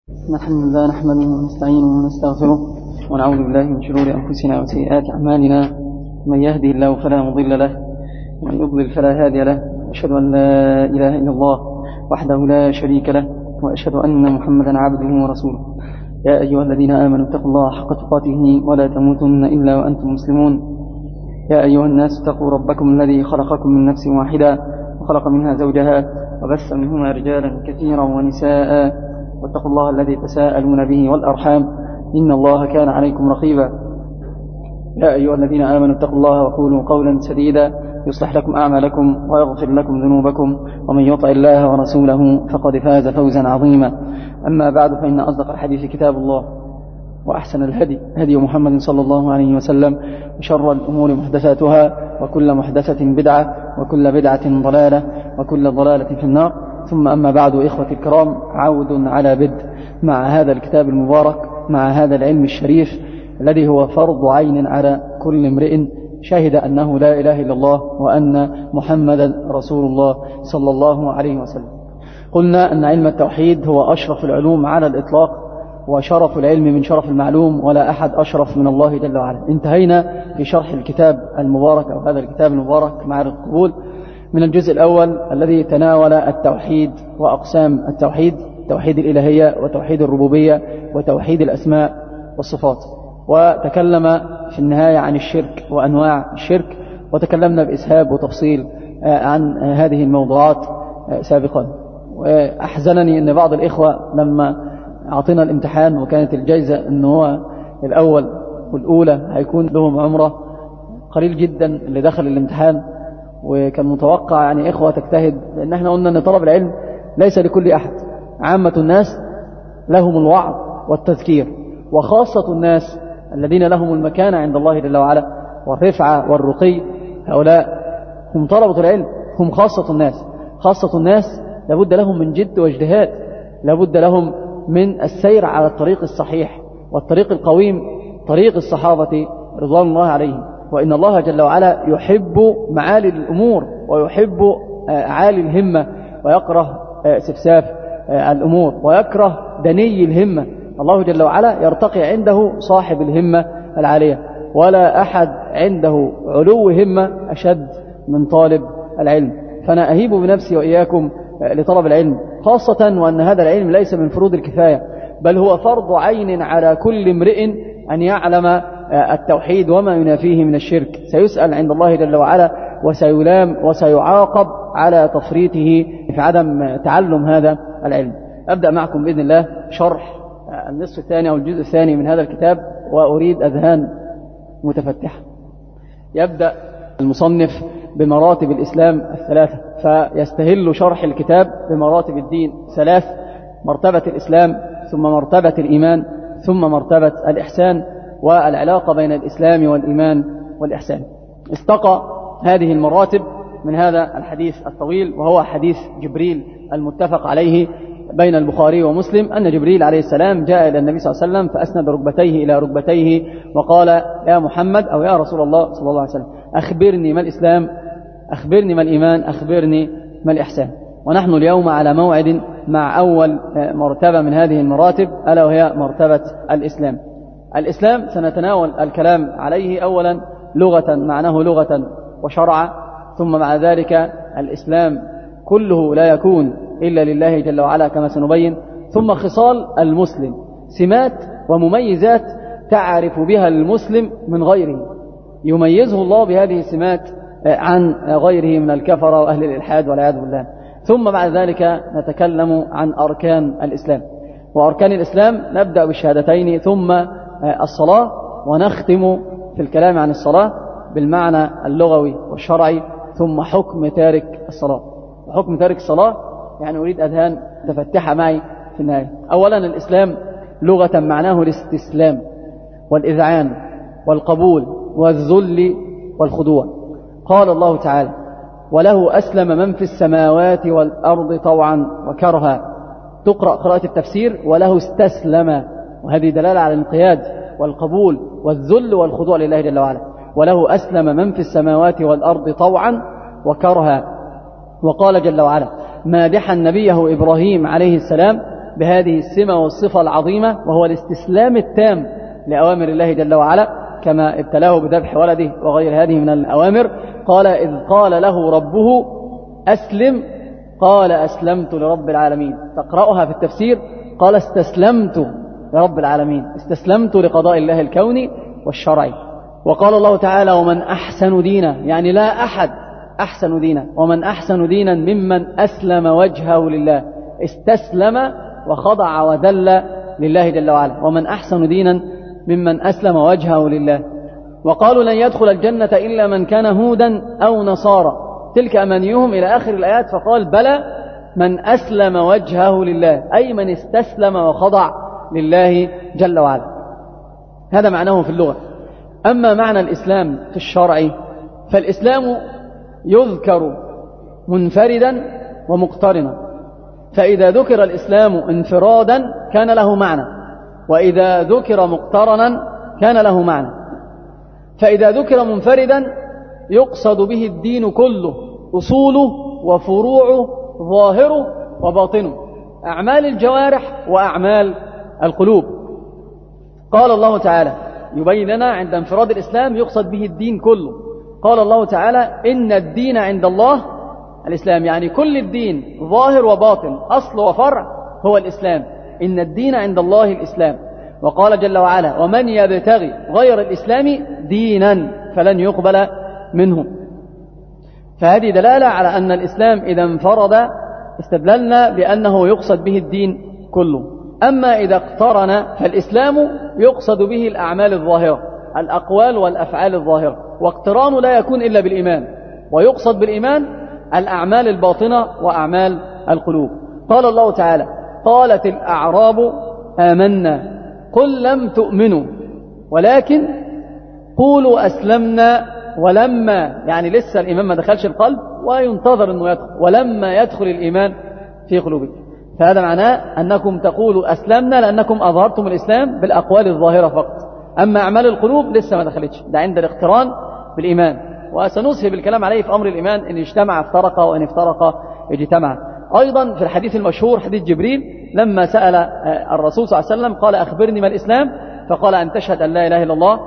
الحمد لله نحمده ونستعينه ونستغفره ونعوذ بالله من شرور أنفسنا وسيئات أعمالنا. من يهدي الله فلا مضل له ومن يضلل فلا هادي له. أشهد أن لا إله إلا الله وحده لا شريك له وأشهد أن محمدا عبده ورسوله. يا أيها الذين آمنوا اتقوا الله حق تقاته ولا تموتن إلا وأنتم مسلمون. يا أيها الناس اتقوا ربكم الذي خلقكم من نفس واحدة وخلق منها زوجها وبث منهما رجالا كثيرا ونساء واتقوا الله الذي تساءلون به والأرحام إن الله كان عليكم رقيبا. يا أيها الذين آمنوا اتقوا الله وقولوا قولا سديدا يصلح لكم أعمالكم ويغفر لكم ذنوبكم ومن يطع الله ورسوله فقد فاز فوزا عظيما. أما بعد فإن أصدق الحديث كتاب الله وأحسن الهدي هدي محمد صلى الله عليه وسلم وشر الأمور محدثاتها وكل محدثة بدعة وكل بدعة ضلالة وكل ضلالة في النار. ثم أما بعد إخوتي الكرام، عود على بدء مع هذا الكتاب المبارك، مع هذا العلم الشريف الذي هو فرض عين على كل امرئ شهد أنه لا إله إلا الله وأن محمدا رسول الله صلى الله عليه وسلم. قلنا أن علم التوحيد هو أشرف العلوم على الإطلاق، وشرف العلم من شرف المعلوم، ولا أحد أشرف من الله جل وعلا. انتهينا في شرح الكتاب المبارك أو هذا الكتاب المبارك معرفة القبول من الجزء الأول الذي تناول التوحيد وأقسام التوحيد، توحيد الإلهية وتوحيد الربوبية وتوحيد الأسماء والصفات، وتكلم في النهاية عن الشرك وأنواع الشرك، وتكلمنا بإسهاب وتفصيل عن هذه الموضوعات سابقا. وأحزنني أن بعض الإخوة لما أعطينا الامتحان وكانت الجائزة أنه هو الأول والأولى هيكون لهم عمرة، قليل جدا اللي دخل الامتحان، وكان متوقع يعني إخوة تجتهد، لأن احنا قلنا أن طلب العلم ليس لكل أحد. عامة الناس لهم الوعظ والتذكير، وخاصة الناس الذين لهم المكانة عند الله جل وعلا والرفعة والرقي، هؤلاء هم طلبة العلم، هم خاصة الناس. خاصة الناس لابد لهم من جد واجتهاد، لابد لهم من السير على الطريق الصحيح والطريق القويم، طريق الصحابة رضوان الله عليهم. وإن الله جل وعلا يحب معالي الأمور ويحب عالي الهمة، ويكره سفساف الأمور، ويكره دني الهمة. الله جل وعلا يرتقي عنده صاحب الهمة العالية، ولا أحد عنده علو همة أشد من طالب العلم. فأنا أهيب بنفسي وإياكم لطلب العلم، خاصة وأن هذا العلم ليس من فروض الكفاية، بل هو فرض عين على كل امرئ أن يعلم التوحيد وما ينافيه من الشرك. سيسأل عند الله جل وعلا وسيلام وسيعاقب على تفريطه في عدم تعلم هذا العلم. أبدأ معكم بإذن الله شرح النصف الثاني أو الجزء الثاني من هذا الكتاب، وأريد أذهان متفتحة. يبدأ المصنف بمراتب الإسلام الثلاثة، فيستهل شرح الكتاب بمراتب الدين ثلاث: مرتبة الإسلام، ثم مرتبة الإيمان، ثم مرتبة الإحسان، والعلاقة بين الإسلام والإيمان والإحسان. استقى هذه المراتب من هذا الحديث الطويل، وهو حديث جبريل المتفق عليه بين البخاري ومسلم، أن جبريل عليه السلام جاء إلى النبي صلى الله عليه وسلم فأسند ركبتيه إلى ركبتيه وقال: يا محمد أو يا رسول الله صلى الله عليه وسلم، أخبرني ما الإسلام، أخبرني ما الإيمان، أخبرني ما الإحسان. ونحن اليوم على موعد مع أول مرتبة من هذه المراتب، ألا وهي مرتبة الإسلام. الإسلام سنتناول الكلام عليه أولا لغة، معناه لغة وشرعا، ثم مع ذلك الإسلام كله لا يكون إلا لله جل وعلا كما سنبين، ثم خصال المسلم، سمات ومميزات تعرف بها المسلم من غيره، يميزه الله بهذه السمات عن غيره من الكفرة وأهل الإلحاد والعياذ بالله. ثم بعد ذلك نتكلم عن أركان الإسلام. وأركان الإسلام نبدأ بالشهادتين، ثم الصلاة، ونختم في الكلام عن الصلاة بالمعنى اللغوي والشرعي، ثم حكم تارك الصلاة. وحكم تارك الصلاة يعني أريد أذهان تفتح معي في النهاية. أولا الإسلام لغة معناه الاستسلام والإذعان والقبول والذل والخضوع. قال الله تعالى: وله أسلم من في السماوات والأرض طوعا وكرها. تقرأ قراءة التفسير: وله استسلم، وهذه دلالة على الانقياد والقبول والذل والخضوع لله جل وعلا. وله أسلم من في السماوات والأرض طوعا وكرها. وقال جل وعلا مادحا نبيه إبراهيم عليه السلام: بهذه السمة والصفة العظيمة، وهو الاستسلام التام لأوامر الله جل وعلا، كما ابتلاه بذبح ولده وغير هذه من الأوامر. قال إذ قال له ربه أسلم قال أسلمت لرب العالمين. تقرأها في التفسير قال استسلمت لرب العالمين، استسلمت لقضاء الله الكوني والشرعي. وقال الله تعالى ومن أحسن دينا، يعني لا أحد أحسن دينا، ومن أحسن دينا ممن أسلم وجهه لله، استسلم وخضع وذل لله جل وعلا، ومن أحسن دينا ممن أسلم وجهه لله. وقالوا لن يدخل الجنة إلا من كان هودا أو نصارى، تلك أمانيهم إلى آخر الآيات. فقال بلى من أسلم وجهه لله، أي من استسلم وخضع لله جل وعلا. هذا معناه في اللغة. أما معنى الإسلام في الشرع، فالإسلام يذكر منفردا ومقترنا، فإذا ذكر الإسلام انفرادا كان له معنى، وإذا ذكر مقترنا كان له معنى. فإذا ذكر منفردا يقصد به الدين كله، أصوله وفروعه، ظاهره وباطنه، أعمال الجوارح وأعمال القلوب. قال الله تعالى يبين لنا عند انفراد الإسلام يقصد به الدين كله. قال الله تعالى إن الدين عند الله الإسلام، يعني كل الدين ظاهر وباطن، أصل وفرع هو الإسلام. إن الدين عند الله الإسلام. وقال جل وعلا ومن يبتغي غير الإسلام دينا فلن يقبل منه. فهذه دلالة على أن الإسلام إذا انفرد استدللنا بأنه يقصد به الدين كله. أما إذا اقترن فالإسلام يقصد به الأعمال الظاهرة، الأقوال والأفعال الظاهرة، واقترانه لا يكون إلا بالإيمان، ويقصد بالإيمان الأعمال الباطنة وأعمال القلوب. قال الله تعالى قالت الأعراب آمنا قل لم تؤمنوا ولكن قولوا أسلمنا ولما، يعني لسه الإيمان ما دخلش القلب وينتظر أنه يدخل، ولما يدخل الإيمان في قلوبكم. فهذا معناه أنكم تقولوا أسلمنا لأنكم أظهرتم الإسلام بالأقوال الظاهرة فقط، أما أعمال القلوب لسه ما دخلتش، ده عند الاقتران بالإيمان. وسنصحب الكلام عليه في أمر الإيمان، إن اجتمع افترق وإن افترق اجتمع. أيضا في الحديث المشهور حديث جبريل لما سأل الرسول صلى الله عليه وسلم قال أخبرني ما الإسلام، فقال أن تشهد أن لا إله إلا الله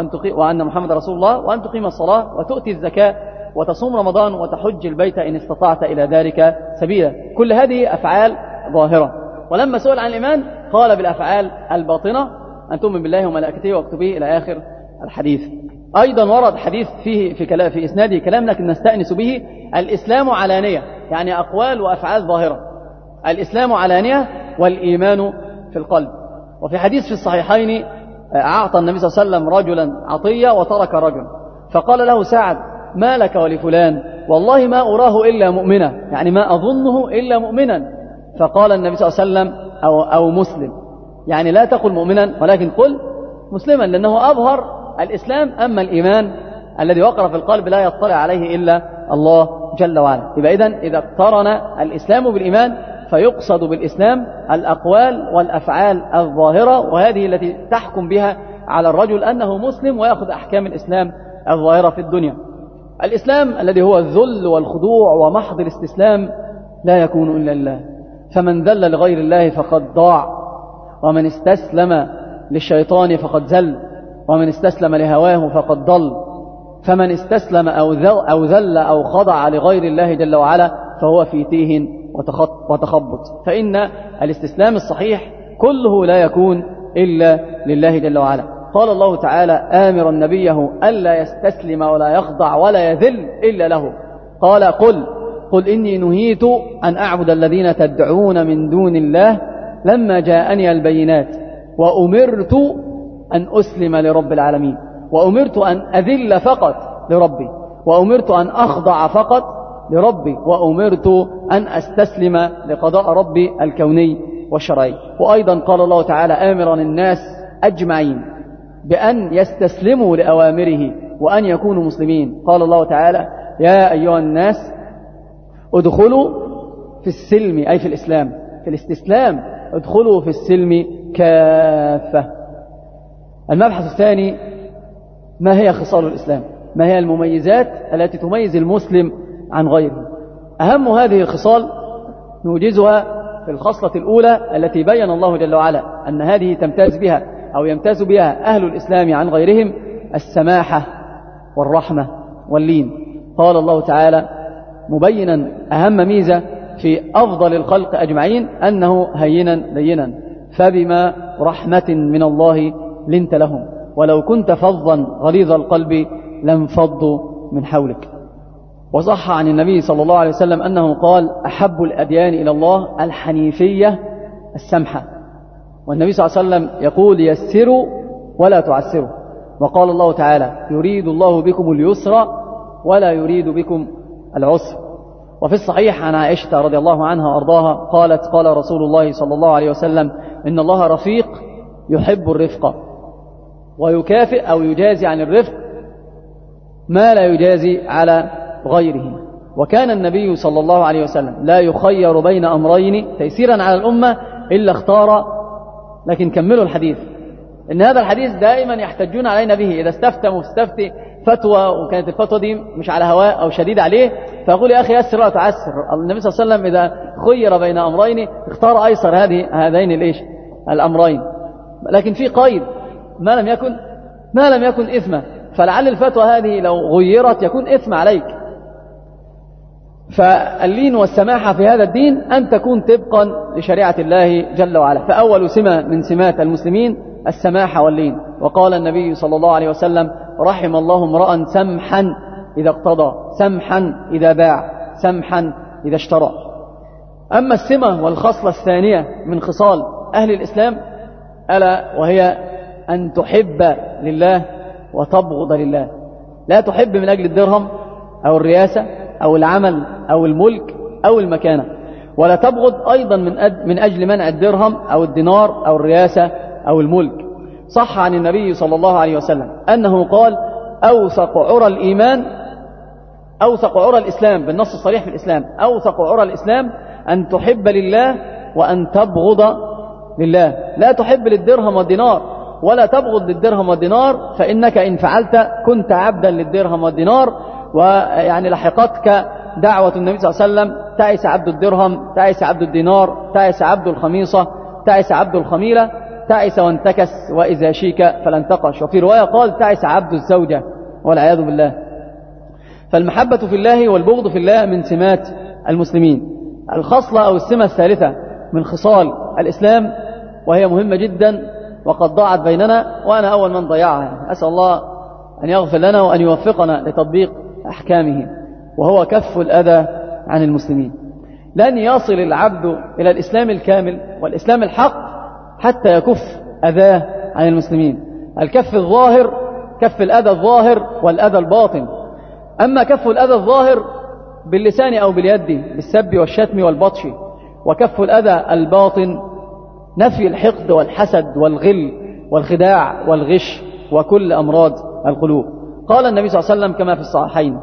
وأن محمد رسول الله، وأن تقيم الصلاة وتؤتي الزكاة وتصوم رمضان وتحج البيت إن استطعت إلى ذلك سبيلا. كل هذه أفعال ظاهرة. ولما سئل عن الإيمان قال بالأفعال الباطنة أن تؤمن بالله وملائكته وكتبه إلى آخر الحديث. أيضا ورد حديث فيه في إسناده كلام لكن نستأنس به، الإسلام علانية، يعني أقوال وأفعال ظاهرة. الإسلام علانية والإيمان في القلب. وفي حديث في الصحيحين أعطى النبي صلى الله عليه وسلم رجلا عطية وترك رجل، فقال له سعد ما لك ولفلان؟ والله ما أراه إلا مؤمنا، يعني ما أظنه إلا مؤمنا. فقال النبي صلى الله عليه وسلم أو مسلم، يعني لا تقل مؤمنا ولكن قل مسلما، لأنه أظهر الإسلام، أما الإيمان الذي وقر في القلب لا يطلع عليه إلا الله جل وعلا. يبقى إذا اقترن الإسلام بالإيمان فيقصد بالإسلام الأقوال والأفعال الظاهرة، وهذه التي تحكم بها على الرجل أنه مسلم ويأخذ أحكام الإسلام الظاهرة في الدنيا. الإسلام الذي هو الذل والخضوع ومحض الاستسلام لا يكون إلا لله، فمن ذل لغير الله فقد ضاع، ومن استسلم للشيطان فقد زل، ومن استسلم لهواه فقد ضل. فمن استسلم أو ذل أو خضع لغير الله جل وعلا فهو في تيه وتخبط. فإن الاستسلام الصحيح كله لا يكون إلا لله جل وعلا. قال الله تعالى آمرا نبيه ألا يستسلم ولا يخضع ولا يذل إلا له. قال قل إني نهيت أن أعبد الذين تدعون من دون الله لما جاءني البينات وأمرت أن أسلم لرب العالمين، وأمرت أن أذل فقط لربي، وأمرت أن أخضع فقط لربي، وأمرت أن أستسلم لقضاء ربي الكوني والشرعي. وأيضا قال الله تعالى آمرا الناس أجمعين بأن يستسلموا لأوامره وأن يكونوا مسلمين. قال الله تعالى يا أيها الناس ادخلوا في السلم، أي في الإسلام، في الاستسلام، ادخلوا في السلم كافة. المبحث الثاني ما هي خصال الإسلام؟ ما هي المميزات التي تميز المسلم عن غيره؟ أهم هذه الخصال نوجزها في الخصلة الأولى التي بين الله جل وعلا أن هذه تمتاز بها أو يمتاز بها أهل الإسلام عن غيرهم السماحة والرحمة واللين. قال الله تعالى مبينا أهم ميزة في أفضل الخلق أجمعين أنه هينا لينا، فبما رحمة من الله لنت لهم ولو كنت فظا غليظ القلب لانفضوا من حولك. وصح عن النبي صلى الله عليه وسلم أنه قال أحب الأديان إلى الله الحنيفية السمحة. والنبي صلى الله عليه وسلم يقول يسروا ولا تعسروا. وقال الله تعالى يريد الله بكم اليسر ولا يريد بكم العسر. وفي الصحيح عن عائشة رضي الله عنها وأرضاها قالت قال رسول الله صلى الله عليه وسلم إن الله رفيق يحب الرفق ويكافئ أو يجازي عن الرفق ما لا يجازي على غيره. وكان النبي صلى الله عليه وسلم لا يخير بين أمرين تيسيرا على الأمة إلا اختار. لكن كملوا الحديث، إن هذا الحديث دائما يحتجون علينا به. إذا استفتى مستفتي فتوى وكانت الفتوى دي مش على هواء أو شديد عليه فأقول يا أخي يسر ولا تعسر. النبي صلى الله عليه وسلم إذا خير بين أمرين اختار أيسر هذين الأمرين. لكن في قيد ما لم يكن إثما، فلعل الفتوى هذه لو غيرت يكون إثم عليك. فاللين والسماحة في هذا الدين أن تكون طبقا لشريعة الله جل وعلا. فأول سمة من سمات المسلمين السماحة واللين. وقال النبي صلى الله عليه وسلم رحم الله امرأ سمحا إذا اقتضى، سمحا إذا باع، سمحا إذا اشترى. أما السمة والخصلة الثانية من خصال أهل الإسلام ألا وهي أن تحب لله وتبغض لله. لا تحب من أجل الدرهم أو الرياسة أو العمل أو الملك أو المكانة، ولا تبغض أيضا من أجل منع الدرهم أو الدينار أو الرياسة أو الملك. صح عن النبي صلى الله عليه وسلم أنه قال أوثق عرى الإيمان، أوثق عرى الإسلام بالنص الصريح في الإسلام، أوثق عرى الإسلام أن تحب لله وأن تبغض لله. لا تحب للدرهم والدينار ولا تبغض للدرهم والدينار، فإنك إن فعلت كنت عبدا للدرهم والدينار، ويعني لحقتك دعوة النبي صلى الله عليه وسلم تعس عبد الدرهم، تعس عبد الدينار، تعس عبد الخميصة، تعس عبد الخميلة، تعس وانتكس وإذا شيك فلن تقش. وفي رواية قال تعس عبد الزوجة والعياذ بالله. فالمحبة في الله والبغض في الله من سمات المسلمين. الخصلة أو السمة الثالثة من خصال الإسلام وهي مهمة جدا وقد ضاعت بيننا وأنا أول من ضيعها، أسأل الله أن يغفر لنا وأن يوفقنا لتطبيق أحكامه، وهو كف الأذى عن المسلمين. لن يصل العبد إلى الإسلام الكامل والإسلام الحق حتى يكف أذاه عن المسلمين. الكف الظاهر كف الأذى الظاهر والأذى الباطن. أما كف الأذى الظاهر باللسان أو باليد بالسب والشتم والبطش، وكف الأذى الباطن نفي الحقد والحسد والغل والخداع والغش وكل أمراض القلوب. قال النبي صلى الله عليه وسلم كما في الصحيحين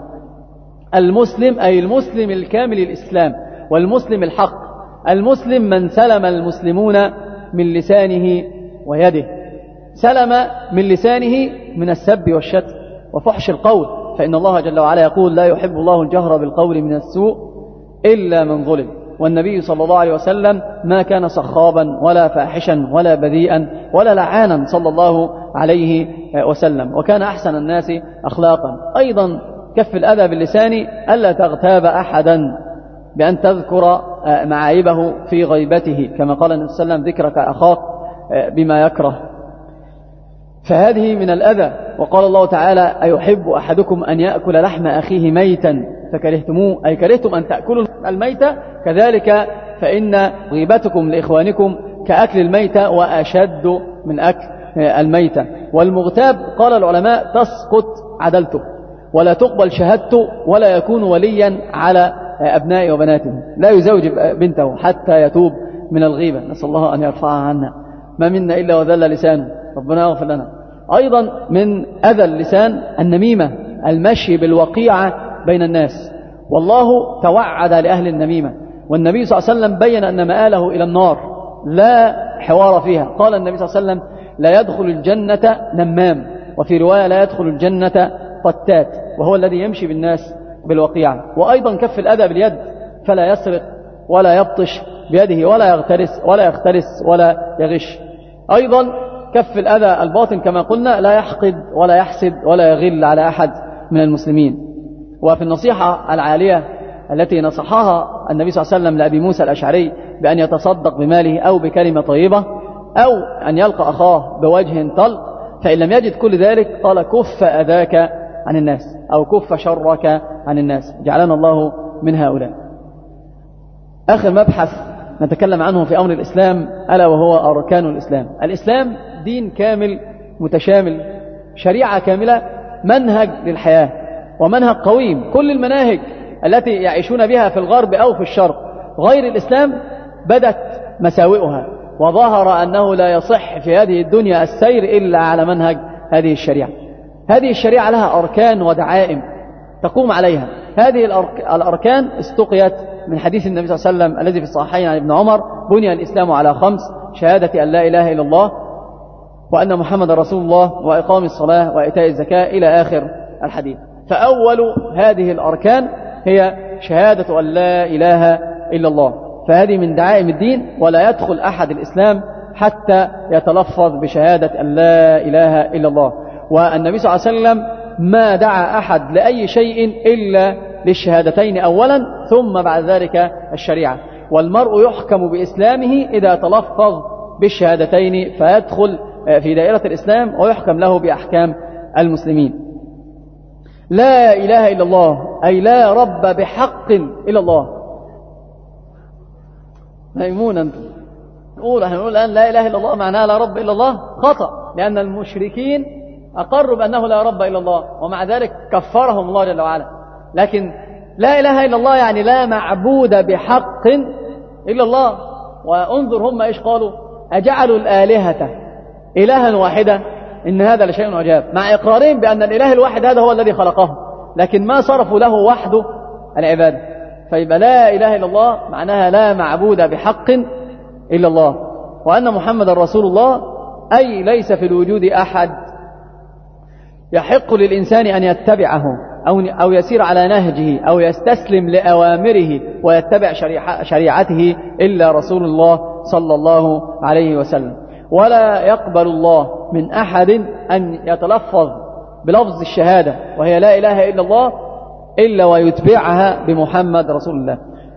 المسلم أي المسلم الكامل الإسلام والمسلم الحق المسلم من سلم المسلمون من لسانه ويده. سلم من لسانه من السب والشتم وفحش القول، فإن الله جل وعلا يقول لا يحب الله الجهر بالقول من السوء إلا من ظلم. والنبي صلى الله عليه وسلم ما كان صخابا ولا فاحشا ولا بذيئا ولا لعانا صلى الله عليه وسلم، وكان أحسن الناس أخلاقا. أيضا كف الأذى باللسان ألا تغتاب أحدا بأن تذكر معايبه في غيبته، كما قال النبي صلى الله عليه وسلم ذكرك أخاك بما يكره. فهذه من الأذى. وقال الله تعالى أيحب أحدكم أن يأكل لحم أخيه ميتا فكرهتموه، أي كرهتم أن تأكلوا الميتة، كذلك فإن غيبتكم لإخوانكم كأكل الميتة وأشد من أكل الميتة. والمغتاب قال العلماء تسقط عدلته ولا تقبل شهادته ولا يكون وليا على أبناء وبناته، لا يزوج بنته حتى يتوب من الغيبة، نسأل الله أن يرفعها عنا. ما منا إلا وذل لسانه، ربنا يغفر لنا. أيضا من أذى اللسان النميمة، المشي بالوقيعة بين الناس، والله توعد لأهل النميمة، والنبي صلى الله عليه وسلم بين أن مآله إلى النار لا حوار فيها. قال النبي صلى الله عليه وسلم لا يدخل الجنة نمام، وفي رواية لا يدخل الجنة قتات، وهو الذي يمشي بالناس بالوقيعة. وأيضا كف الأذى باليد، فلا يسرق ولا يبطش بيده ولا يختلس ولا يغش. أيضا كف الأذى الباطن كما قلنا، لا يحقد ولا يحسد ولا يغل على أحد من المسلمين. وفي النصيحة العالية التي نصحها النبي صلى الله عليه وسلم لأبي موسى الأشعري بأن يتصدق بماله أو بكلمة طيبة أو أن يلقى أخاه بوجه طلق، فإن لم يجد كل ذلك قال كف أذاك عن الناس أو كف شرك عن الناس. جعلنا الله من هؤلاء. آخر مبحث نتكلم عنه في أمر الإسلام ألا وهو أركان الإسلام. الإسلام دين كامل متشامل، شريعة كاملة، منهج للحياة ومنهج قويم. كل المناهج التي يعيشون بها في الغرب أو في الشرق غير الإسلام بدت مساوئها، وظهر أنه لا يصح في هذه الدنيا السير إلا على منهج هذه الشريعة. هذه الشريعة لها أركان ودعائم تقوم عليها. هذه الأركان استقيت من حديث النبي صلى الله عليه وسلم الذي في الصحيحين عن ابن عمر: بني الإسلام على 5: شهادة أن لا إله إلا الله وأن محمد رسول الله وإقام الصلاة وإيتاء الزكاة إلى آخر الحديث. فأول هذه الأركان هي شهادة أن لا إله إلا الله، فهذه من دعائم الدين، ولا يدخل أحد الإسلام حتى يتلفظ بشهادة أن لا إله إلا الله. والنبي صلى الله عليه وسلم ما دعا أحد لأي شيء إلا للشهادتين أولا، ثم بعد ذلك الشريعة. والمرء يحكم بإسلامه إذا تلفظ بالشهادتين فيدخل في دائرة الإسلام ويحكم له بأحكام المسلمين. لا إله إلا الله أي لا رب بحق إلا الله. ميمون أنتم نقول الآن لا إله إلا الله معناها لا رب إلا الله؟ خطأ، لأن المشركين أقروا بأنه لا رب إلا الله ومع ذلك كفرهم الله جل وعلا. لكن لا إله إلا الله يعني لا معبود بحق إلا الله. وانظر هم إيش قالوا: أجعلوا الآلهة إلها واحدة إن هذا لشيء عجاب، مع إقرارهم بأن الإله الواحد هذا هو الذي خلقه، لكن ما صرفوا له وحده العبادة. فيبقى لا إله إلا الله معناها لا معبود بحق إلا الله، وأن محمد رسول الله أي ليس في الوجود أحد يحق للإنسان أن يتبعه أو يسير على نهجه أو يستسلم لأوامره ويتبع شريعته إلا رسول الله صلى الله عليه وسلم. ولا يقبل الله من أحد أن يتلفظ بلفظ الشهادة وهي لا إله إلا الله إلا ويتبعها بمحمد رسول الله.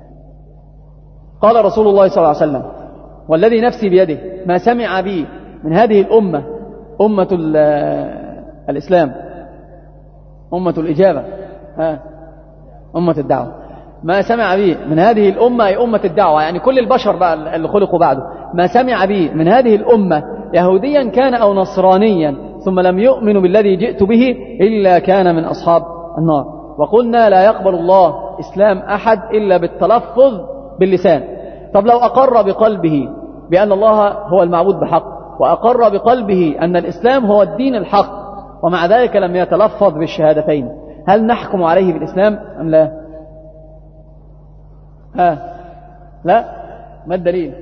قال رسول الله صلى الله عليه وسلم: والذي نفسي بيده ما سمع بي من هذه الأمة، أمة الإسلام، أمة الإجابة، أمة الدعوة، ما سمع بي من هذه الأمة أي أمة الدعوة، يعني كل البشر بقى اللي خلقوا بعده، ما سمع بي من هذه الأمة يهوديا كان أو نصرانيا ثم لم يؤمن بالذي جئت به إلا كان من أصحاب النار. وقلنا لا يقبل الله إسلام أحد إلا بالتلفظ باللسان. طب لو أقر بقلبه بأن الله هو المعبود بحق، وأقر بقلبه أن الإسلام هو الدين الحق، ومع ذلك لم يتلفظ بالشهادتين، هل نحكم عليه بالإسلام أم لا؟ لا؟ ما الدليل؟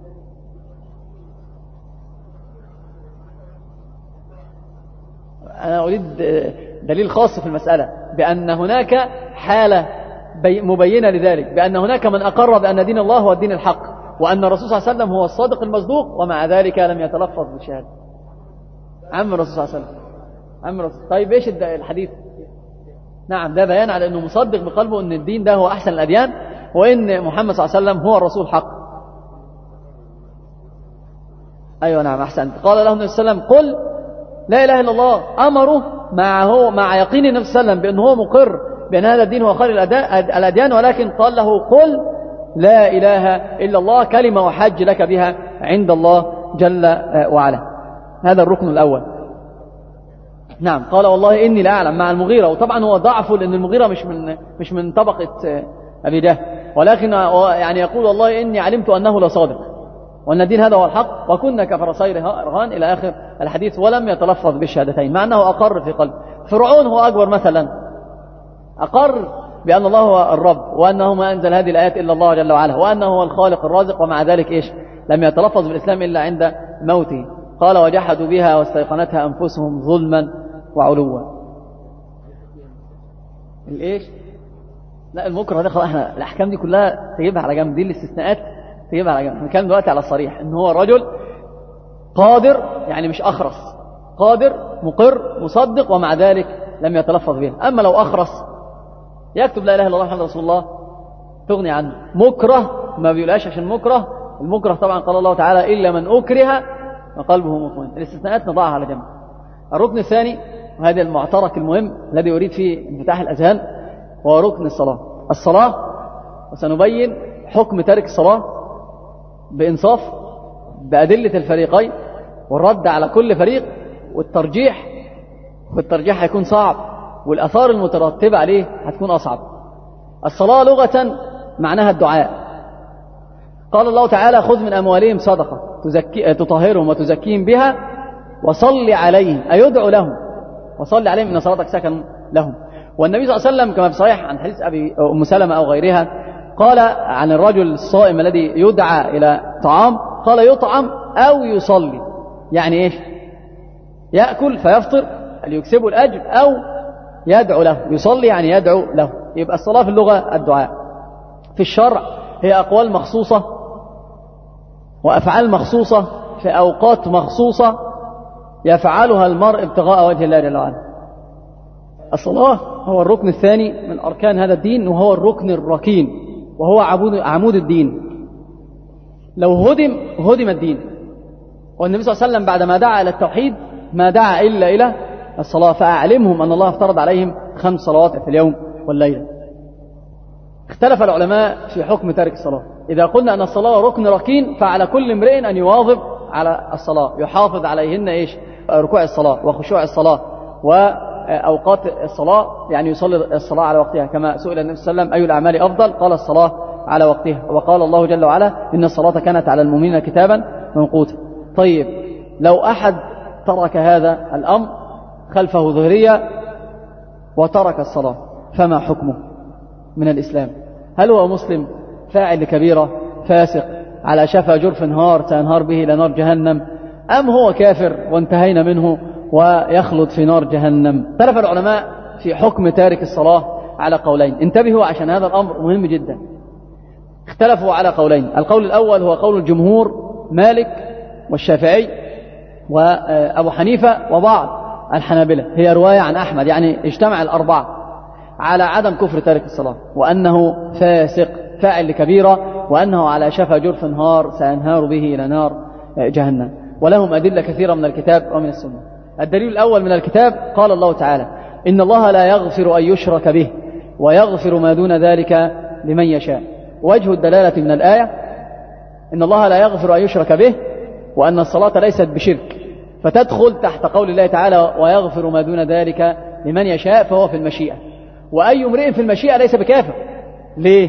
أنا أريد دليل خاص في المسألة، بأن هناك حالة مبينة لذلك، بأن هناك من أقر بأن دين الله هو الدين الحق، وأن الرسول صلى الله عليه وسلم هو الصادق المصدوق، ومع ذلك لم يتلفظ بالشهادة. عم الرسول صلى الله عليه وسلم، عم الرسول. طيب إيش الحديث؟ نعم، ده بيان على أنه مصدق بقلبه أن الدين ده هو أحسن الأديان، وإن محمد صلى الله عليه وسلم هو الرسول حق. أيوة نعم، أحسنت. قال له النبي صلى الله عليه وسلم: قل لا إله إلا الله. أمره مع يقين النبي صلى الله عليه وسلم بأنه هو مقر بأن هذا الدين هو خير الأديان، ولكن قال له: قل لا إله إلا الله، كلمة وحج لك بها عند الله جل وعلا. هذا الركن الأول. نعم. قال: والله إني لا أعلم، مع المغيرة، وطبعا هو ضعفه لأن المغيرة مش من طبقة أبي جهل، ولكن يعني يقول: والله إني علمت أنه لصادق وأن الدين هذا هو الحق، وكنا كفرسي رهان إلى آخر الحديث، ولم يتلفظ بالشهادتين، مع أنه أقر في قلبه. فرعون هو أكبر مثلا، أقر بأن الله هو الرب، وأنه ما أنزل هذه الآيات إلا الله جل وعلا، وأنه هو الخالق الرازق، ومع ذلك إيش؟ لم يتلفظ بالإسلام إلا عند موته. قال: وجحدوا بها واستيقنتها أنفسهم ظلما وعلوا. الإيش؟ لا، المكره ده خلاص، احنا الأحكام دي كلها تجيبها على جنب، دي الاستثناءات تجيبها على جنب. نتكلم دلوقتي على الصريح ان هو رجل قادر، يعني مش اخرس، قادر مقر مصدق ومع ذلك لم يتلفظ بها. اما لو اخرس يكتب لا اله الا الله محمد رسول الله تغني عنه. مكره ما بيقولهاش عشان مكره، المكره طبعا قال الله تعالى الا من اكره وقلبه مطمئن. الاستثناءات نضعها على جنب. الركن الثاني وهذا المعترك المهم الذي يريد فيه انفتاح الاذهان هو ركن الصلاه. الصلاه، وسنبين حكم تارك الصلاه بانصاف بادله الفريقين والرد على كل فريق والترجيح هيكون صعب والآثار المترتبة عليه هتكون أصعب. الصلاة لغة معناها الدعاء. قال الله تعالى خذ من أموالهم صدقة تطهرهم وتزكيهم بها وصل عليهم، أي يدعو لهم، وصل عليهم إن صلاتك سكن لهم. والنبي صلى الله عليه وسلم كما في صحيح عن حديث أم سلمة أو غيرها قال عن الرجل الصائم الذي يدعى إلى طعام قال يطعم أو يصلي، يعني إيش؟ يأكل فيفطر ليكسبوا الأجر أو يدعو له. يصلي يعني يدعو له. يبقى الصلاة في اللغة الدعاء. في الشرع هي أقوال مخصوصة وأفعال مخصوصة في أوقات مخصوصة يفعلها المرء ابتغاء وجه الله جل وعلا. الصلاة هو الركن الثاني من أركان هذا الدين، وهو الركن الركين، وهو عمود الدين. لو هدم الدين. والنبي صلى الله عليه وسلم بعدما دعا إلى التوحيد ما دعا إلا إلى الصلاة، فأعلمهم أن الله افترض عليهم 5 صلوات في اليوم والليلة. اختلف العلماء في حكم تارك الصلاة. إذا قلنا أن الصلاة ركن ركين فعلى كل امرئ أن يواظب على الصلاة، يحافظ عليهن إيش؟ ركوع الصلاة وخشوع الصلاة وأوقات الصلاة، يعني يصلي الصلاة على وقتها، كما سئل النبي صلى الله عليه وسلم أي الأعمال أفضل؟ قال الصلاة على وقتها. وقال الله جل وعلا إن الصلاة كانت على المؤمنين كتابا موقوتا. طيب لو أحد ترك هذا الأمر خلفه ظهرية وترك الصلاة فما حكمه من الإسلام؟ هل هو مسلم فاعل لكبيرة فاسق على شفا جرف نهار سينهار به إلى نار جهنم، أم هو كافر وانتهينا منه ويخلد في نار جهنم؟ اختلف العلماء في حكم تارك الصلاة على قولين. انتبهوا عشان هذا الأمر مهم جدا. اختلفوا على قولين. القول الأول هو قول الجمهور مالك والشافعي وأبو حنيفة وبعض الحنابلة، هي رواية عن أحمد، يعني اجتمع الأربعة على عدم كفر تارك الصلاة، وأنه فاسق فاعل لكبيرة، وأنه على شفا جرف نهار سينهار به إلى نار جهنم. ولهم أدلة كثيرة من الكتاب ومن السنة. الدليل الأول من الكتاب قال الله تعالى إن الله لا يغفر أن يشرك به ويغفر ما دون ذلك لمن يشاء. وجه الدلالة من الآية إن الله لا يغفر أن يشرك به، وأن الصلاة ليست بشرك، فتدخل تحت قول الله تعالى ويغفر ما دون ذلك لمن يشاء، فهو في المشيئة. وأي امرئ في المشيئة ليس بكافر. ليه؟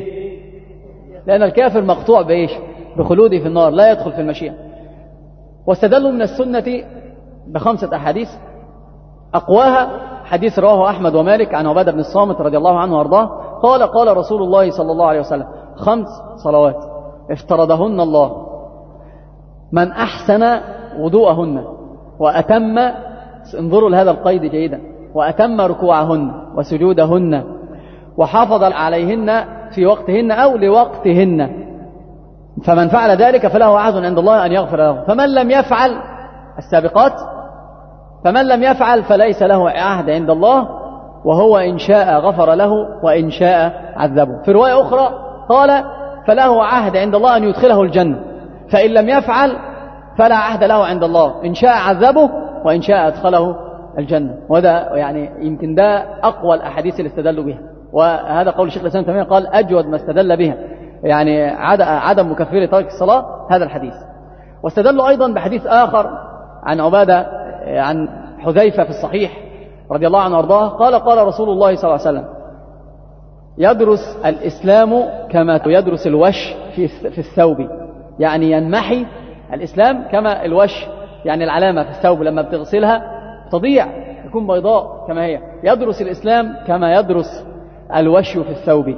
لأن الكافر مقطوع بإيش؟ بخلوده في النار، لا يدخل في المشيئة. واستدلوا من السنة ب5 أحاديث، أقواها حديث رواه أحمد ومالك عن عبادة بن الصامت رضي الله عنه وأرضاه قال قال رسول الله صلى الله عليه وسلم 5 صلوات افترضهن الله من أحسن وضوءهن وأتم، انظروا لهذا القيد جيدا، وأتم ركوعهن وسجودهن وحافظ عليهن في وقتهن أو لوقتهن، فمن فعل ذلك فله عهد عند الله أن يغفر له. فمن لم يفعل السابقات، فمن لم يفعل فليس له عهد عند الله، وهو إن شاء غفر له وإن شاء عذبه. في رواية أخرى قال فله عهد عند الله أن يدخله الجنة، فإن لم يفعل فلا عهد له عند الله، إن شاء عذبه وإن شاء أدخله الجنة. وهذا يعني يمكن ده أقوى الأحاديث اللي استدلوا بها، وهذا قول الشيخ الإسلام ابن تيمية قال أجود ما استدل بها، يعني عدم مكفر ترك الصلاة هذا الحديث. واستدلوا أيضا بحديث آخر عن عبادة عن حذيفة في الصحيح رضي الله عنه وارضاه قال قال رسول الله صلى الله عليه وسلم يدرس الإسلام كما يدرس الوش في الثوب، يعني ينمحي الإسلام كما الوش، يعني العلامة في الثوب لما بتغسلها تضيع تكون بيضاء كما هي، يدرس الإسلام كما يدرس الوش في الثوب.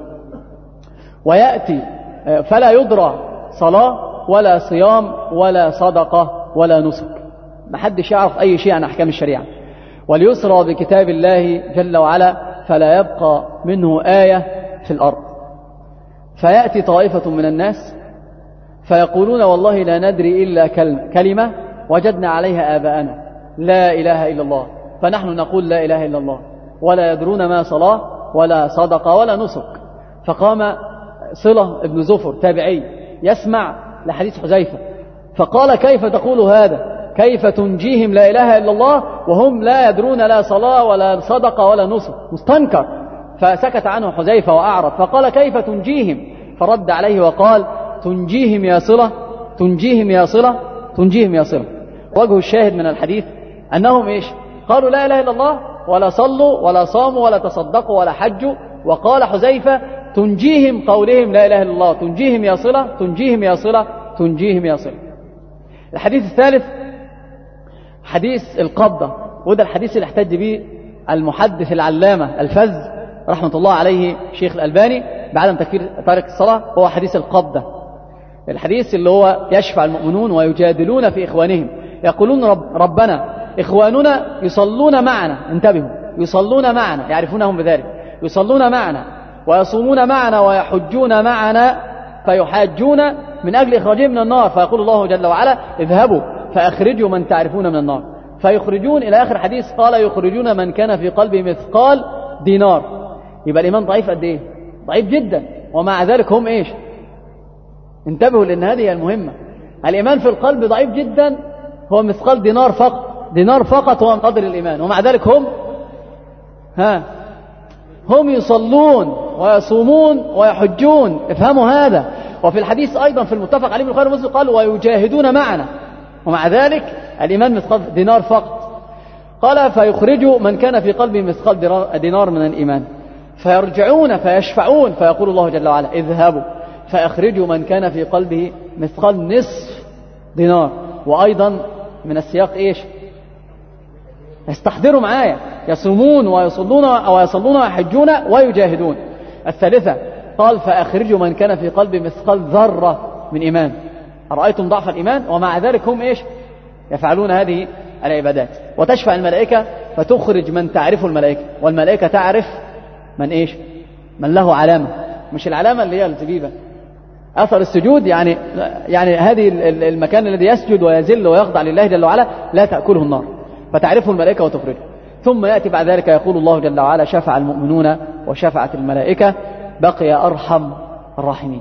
ويأتي فلا يدرى صلاة ولا صيام ولا صدقة ولا نسك، محدش يعرف أي شيء عن أحكام الشريعة. وليسرى بكتاب الله جل وعلا فلا يبقى منه آية في الأرض. فيأتي طائفة من الناس فيقولون والله لا ندري إلا كلمة وجدنا عليها آباءنا لا إله إلا الله، فنحن نقول لا إله إلا الله، ولا يدرون ما صلاة ولا صدقة ولا نسك. فقام صلة ابن زفر تابعي يسمع لحديث حذيفة فقال كيف تقول هذا؟ كيف تنجيهم لا إله إلا الله وهم لا يدرون لا صلاة ولا صدقة ولا نسك؟ مستنكر. فسكت عنه حذيفة وأعرض، فقال كيف تنجيهم؟ فرد عليه وقال تنجيهم يا صلة، تنجيهم يا صلة، تنجيهم يا صلة. وجه الشاهد من الحديث أنهم إيش؟ قالوا لا إله إلا الله ولا صلوا ولا صاموا ولا تصدقوا ولا حجوا، وقال حذيفة تنجيهم قولهم لا إله إلا الله، تنجيهم يا صلة، تنجيهم يا صلة، تنجيهم يا صلة. الحديث الثالث حديث القبضة، وده الحديث اللي احتج به المحدث العلامة الفذ رحمة الله عليه شيخ الألباني بعدم تكفير تارك الصلاة، هو حديث القبضة. الحديث اللي هو يشفع المؤمنون ويجادلون في إخوانهم، يقولون ربنا إخواننا يصلون معنا، انتبهوا، يصلون معنا، يعرفونهم بذلك، يصلون معنا ويصومون معنا ويحجون معنا، فيحاجون من أجل إخراجهم من النار، فيقول الله جل وعلا اذهبوا فأخرجوا من تعرفون من النار، فيخرجون إلى آخر حديث قال يخرجون من كان في قلبه مثقال دينار. يبقى الإيمان ضعيف قد إيه؟ ضعيف جدا، ومع ذلك هم إيش؟ انتبهوا لأن هذه المهمة. الإيمان في القلب ضعيف جدا، هو مثقال دينار فقط، دينار فقط هو قدر الإيمان، ومع ذلك هم يصلون ويصومون ويحجون، افهموا هذا. وفي الحديث أيضا في المتفق عليه من البخاري ومسلم قال ويجاهدون معنا، ومع ذلك الإيمان مثقال دينار فقط. قال فيخرجوا من كان في قلبه مثقال دينار من الإيمان، فيرجعون فيشفعون، فيقول الله جل وعلا اذهبوا فأخرجوا من كان في قلبه مثقال نصف دينار. وأيضا من السياق إيش؟ استحضروا معايا، يصومون ويصلون ويحجون ويجاهدون. الثالثة قال فأخرجوا من كان في قلبه مثقال ذرة من إيمان. أرأيتم ضعف الإيمان؟ ومع ذلك هم إيش؟ يفعلون هذه العبادات. وتشفع الملائكة فتخرج من تعرف الملائكة، والملائكة تعرف من إيش؟ من له علامة، مش العلامة اللي هي الزبيبة، أثر السجود، يعني هذه المكان الذي يسجد ويذل ويخضع لله جل وعلا لا تأكله النار، فتعرفه الملائكة وتخرجه. ثم يأتي بعد ذلك يقول الله جل وعلا شفع المؤمنون وشفعت الملائكة بقي أرحم الراحمين،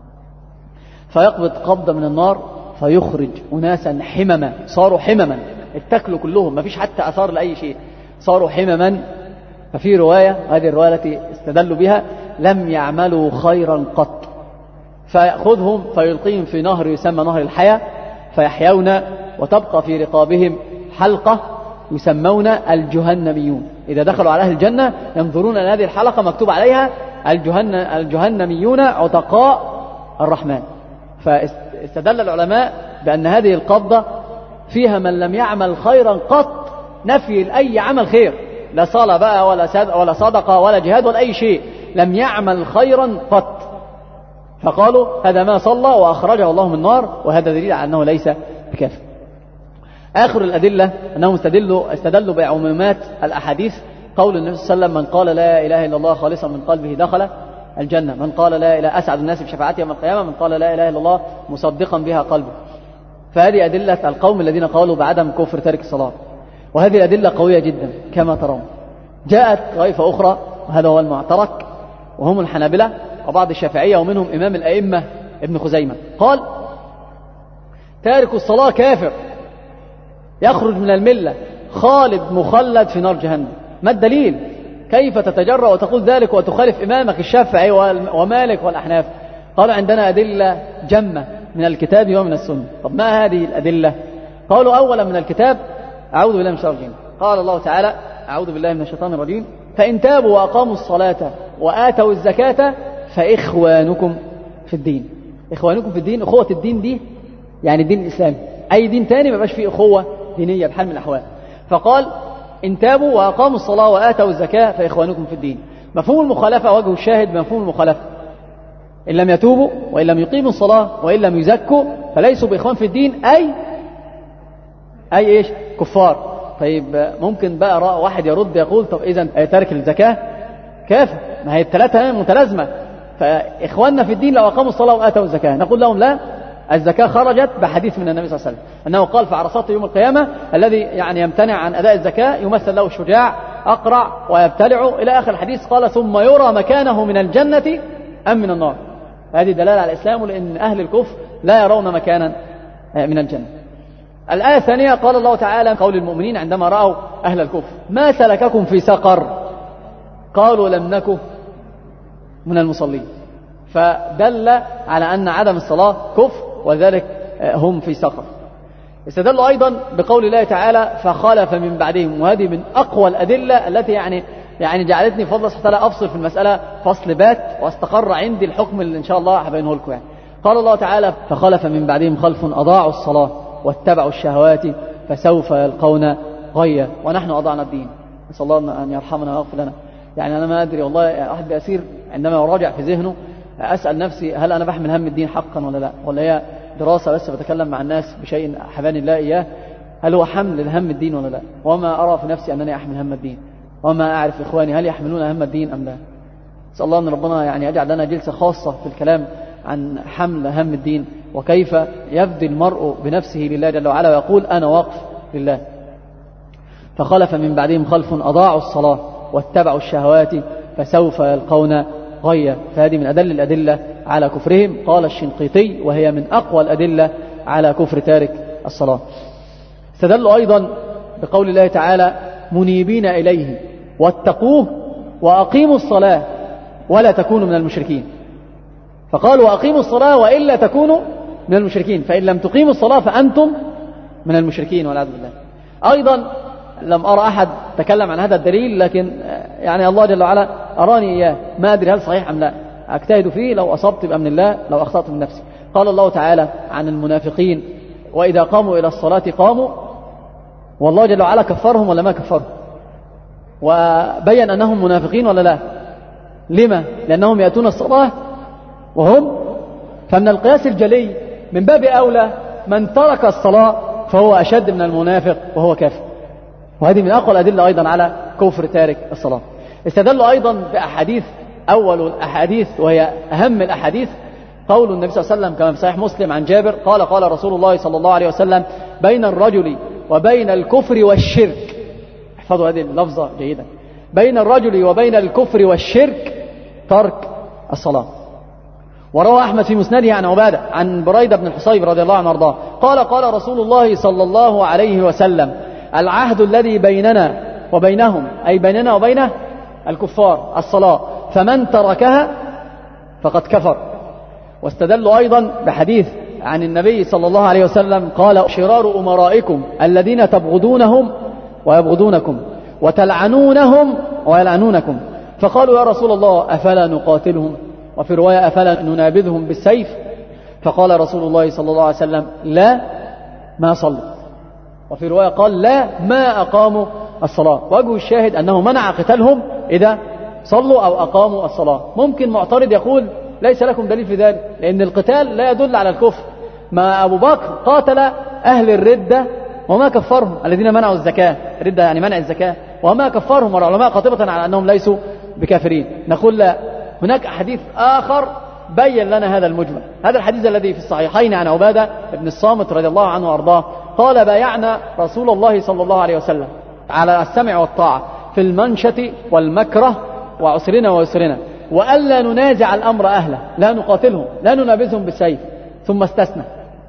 فيقبض قبضة من النار فيخرج أناسا حمما، صاروا حمما، اتكلوا كلهم، ما فيش حتى أثار لأي شيء، صاروا حمما. ففي رواية، هذه الرواية التي استدلوا بها، لم يعملوا خيرا قط، فيأخذهم فيلقيهم في نهر يسمى نهر الحياة فيحيون، وتبقى في رقابهم حلقة يسمون الجهنميون. إذا دخلوا على أهل الجنة ينظرون إلى هذه الحلقة مكتوب عليها الجهنميون عتقاء الرحمن. فاستدل العلماء بأن هذه القبضة فيها من لم يعمل خيرا قط، نفي لأي عمل خير، لا صلاة بقى ولا صدقة ولا جهاد ولا أي شيء، لم يعمل خيرا قط، فقالوا هذا ما صلى وأخرجه الله من النار، وهذا دليل على أنه ليس بكافر. آخر الأدلة أنهم استدلوا بعمومات الأحاديث، قول النبي صلى الله عليه وسلم من قال لا إله إلا الله خالصا من قلبه دخل الجنة، من قال لا إله أسعد الناس بشفاعته يوم القيامة من قال لا إله إلا الله مصدقا بها قلبه. فهذه أدلة القوم الذين قالوا بعدم كفر تارك الصلاة، وهذه الأدلة قوية جدا كما ترون. جاءت طائفة أخرى وهذا هو المعترك، وهم الحنابلة وبعض الشافعية ومنهم إمام الأئمة ابن خزيمة، قال تارك الصلاة كافر يخرج من الملة خالد مخلد في نار جهنم. ما الدليل؟ كيف تتجرأ وتقول ذلك وتخالف إمامك الشافعي ومالك والأحناف؟ قالوا عندنا أدلة جمة من الكتاب ومن السنة. طب ما هذه الأدلة؟ قالوا أولا من الكتاب أعوذ بالله من الشيطان الرجيم، قال الله تعالى أعوذ بالله من الشيطان الرجيم فإن تابوا وأقاموا الصلاة وآتوا الزكاة فإخوانكم في الدين. إخوانكم في الدين، أخوة الدين دي يعني الدين الإسلامي، أي دين تاني ما يبقاش فيه أخوة دينية بحال من الأحوال. فقال إن تابوا وأقاموا الصلاة وآتوا الزكاة فإخوانكم في الدين. مفهوم المخالفة وجه الشاهد بمفهوم المخالفة، إن لم يتوبوا وإن لم يقيموا الصلاة وإن لم يزكوا فليسوا بإخوان في الدين، أي إيش؟ كفار. طيب ممكن بقى واحد يرد يقول طب إذن تارك الزكاة كافر، ما هي الثلاثة متلازمة، فإخواننا في الدين لو أقاموا الصلاة وآتوا الزكاة، نقول لهم لا، الزكاة خرجت بحديث من النبي صلى الله عليه وسلم أنه قال في عرصات يوم القيامة الذي يعني يمتنع عن أداء الزكاة يمثل له شجاع أقرع ويبتلع إلى آخر الحديث. قال ثم يرى مكانه من الجنة أم من النار. هذه دلالة على الإسلام لأن أهل الكفر لا يرون مكانا من الجنة. الآية الثانية قال الله تعالى قول المؤمنين عندما رأوا أهل الكفر ما سلككم في سقر قالوا لم نكن من المصلين. فدل على أن عدم الصلاة كفر وذلك هم في سقر. استدلوا أيضا بقول الله تعالى فخلف من بعدهم، وهذه من أقوى الأدلة التي يعني جعلتني بفضل الله سبحانه وتعالى أفصل في المسألة فصل بات واستقر عندي الحكم اللي إن شاء الله هبينه لكم. يعني قال الله تعالى فخلف من بعدهم خلف أضاعوا الصلاة واتبعوا الشهوات فسوف يلقون غيا ونحن أضعنا الدين. نسأل الله أن يرحمنا ويغفر لنا. يعني أنا ما أدري والله أحد بيسير عندما يراجع في ذهنه أسأل نفسي هل أنا بحمل هم الدين حقا ولا لا، ولا هي دراسة بس بتكلم مع الناس بشيء حباني الله إياه. هل هو حمل الهم الدين ولا لا؟ وما أرى في نفسي أنني أحمل هم الدين، وما أعرف إخواني هل يحملون هم الدين أم لا. نسأل الله أن ربنا يعني يجعل لنا جلسة خاصة في الكلام عن حمل هم الدين وكيف يفدي المرء بنفسه لله جل وعلا ويقول أنا واقف لله. فخلف من بعدهم خلف أضاعوا الصلاة واتبعوا الشهوات فسوف يلقون غيا. فهذه من أدل الأدلة على كفرهم. قال الشنقيطي وهي من أقوى الأدلة على كفر تارك الصلاة. استدلوا أيضا بقول الله تعالى منيبين إليه واتقوه وأقيموا الصلاة ولا تكونوا من المشركين. فقالوا أقيموا الصلاة وإلا تكونوا من المشركين، فإن لم تقيموا الصلاة فأنتم من المشركين والعياذ بالله. أيضا لم أرى أحد تكلم عن هذا الدليل، لكن يعني الله جل وعلا أراني إياه، ما أدري هل صحيح أم لا، أجتهد فيه، لو أصبت يبقى من الله، لو أخطأت من نفسي. قال الله تعالى عن المنافقين وإذا قاموا إلى الصلاة قاموا، والله جل وعلا كفرهم ولا ما كفرهم، وبين أنهم منافقين ولا لا. لما؟ لأنهم يأتون الصلاة وهم، فمن القياس الجلي من باب أولى من ترك الصلاة فهو أشد من المنافق وهو كافر. وهذه من أقوى الأدلة أيضا على كفر تارك الصلاة. استدلوا أيضا بأحاديث، أول الأحاديث وهي أهم الأحاديث قول النبي صلى الله عليه وسلم كما في صحيح مسلم عن جابر قال قال رسول الله صلى الله عليه وسلم بين الرجل وبين الكفر والشرك، احفظوا هذه اللفظة جيدا، بين الرجل وبين الكفر والشرك ترك الصلاة. وروى أحمد في مسنده عن عبادة عن بريدة بن الحصيب رضي الله عنه وارضاه قال قال رسول الله صلى الله عليه وسلم العهد الذي بيننا وبينهم، أي بيننا وبين الكفار، الصلاة، فمن تركها فقد كفر. واستدلوا أيضا بحديث عن النبي صلى الله عليه وسلم قال شرار أمرائكم الذين تبغضونهم ويبغضونكم وتلعنونهم ويلعنونكم. فقالوا يا رسول الله أفلا نقاتلهم، وفي رواية أفلا ننابذهم بالسيف؟ فقال رسول الله صلى الله عليه وسلم لا ما صلوا، وفي رواية قال لا ما أقاموا الصلاة. وجه الشاهد أنه منع قتالهم إذا صلوا أو أقاموا الصلاة. ممكن معترض يقول ليس لكم دليل في ذلك، لأن القتال لا يدل على الكفر. ما أبو بكر قاتل أهل الردة وما كفرهم الذين منعوا الزكاة، الردة يعني منع الزكاة، وما كفرهم، والعلماء قاطبة على أنهم ليسوا بكافرين. نقول لا، هناك حديث آخر بين لنا هذا المجمل. هذا الحديث الذي في الصحيحين عن عبادة بن الصامت رضي الله عنه وأرضاه قال بايعنا رسول الله صلى الله عليه وسلم على السمع والطاعة في المنشة والمكره وعسرنا ويسرنا، وألا ننازع الأمر أهله، لا نقاتلهم لا ننابذهم بالسيف. ثم استثنى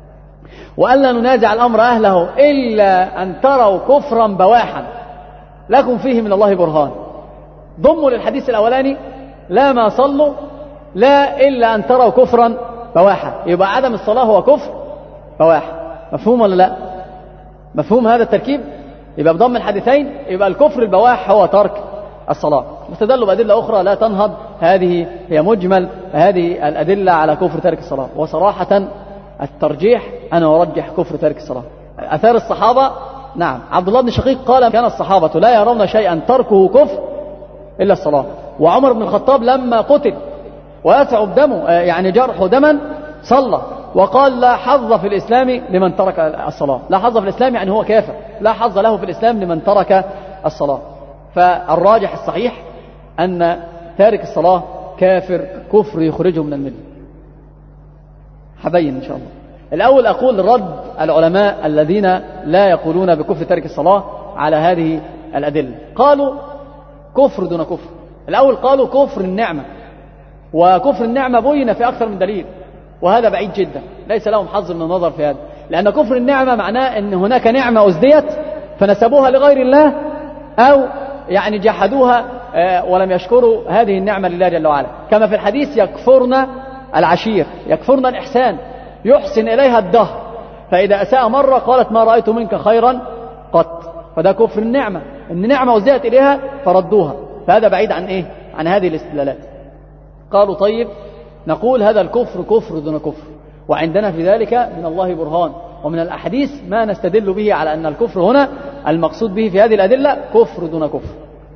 وألا ننازع الأمر أهله إلا أن تروا كفرا بواحا لكم فيه من الله برهان. ضموا للحديث الأولاني لا ما صلوا لا إلا أن تروا كفرا بواحا، يبقى عدم الصلاة هو كفر بواحا. مفهوم ولا لا؟ مفهوم هذا التركيب؟ يبقى بضم الحديثين يبقى الكفر البواح هو ترك الصلاة. واستدلوا بأدلة أخرى لا تنهض، هذه هي مجمل هذه الأدلة على كفر ترك الصلاة. وصراحة الترجيح أنا أرجح كفر ترك الصلاة. أثار الصحابة، نعم، عبد الله بن شقيق قال كان الصحابة لا يرون شيئا تركه كفر إلا الصلاة. وعمر بن الخطاب لما قتل ويسعب دمه يعني جرحه دما صلى، وقال لا حظ في الإسلام لمن ترك الصلاة. لا حظ في الإسلام يعني هو كافر، لا حظ له في الإسلام لمن ترك الصلاة. فالراجح الصحيح أن تارك الصلاة كافر كفر يخرجه من الملة. حبين إن شاء الله. الأول أقول رد العلماء الذين لا يقولون بكفر تارك الصلاة على هذه الأدلة. قالوا كفر دون كفر. الأول قالوا كفر النعمة، وكفر النعمة بين في أكثر من دليل، وهذا بعيد جدا، ليس لهم حظ من النظر في هذا، لأن كفر النعمة معناه أن هناك نعمة أزديت فنسبوها لغير الله، أو يعني جحدوها ولم يشكروا هذه النعمة لله جل وعلا، كما في الحديث يكفرن العشير، يكفرن الإحسان، يحسن إليها الدهر، فإذا أساء مرة قالت ما رأيت منك خيرا قط، فده كفر النعمة، إن نعمة أزديت إليها فردوها، فهذا بعيد عن إيه؟ عن هذه الاستدلالات. قالوا طيب نقول هذا الكفر كفر دون كفر، وعندنا في ذلك من الله برهان، ومن الأحاديث ما نستدل به على أن الكفر هنا المقصود به في هذه الأدلة كفر دون كفر.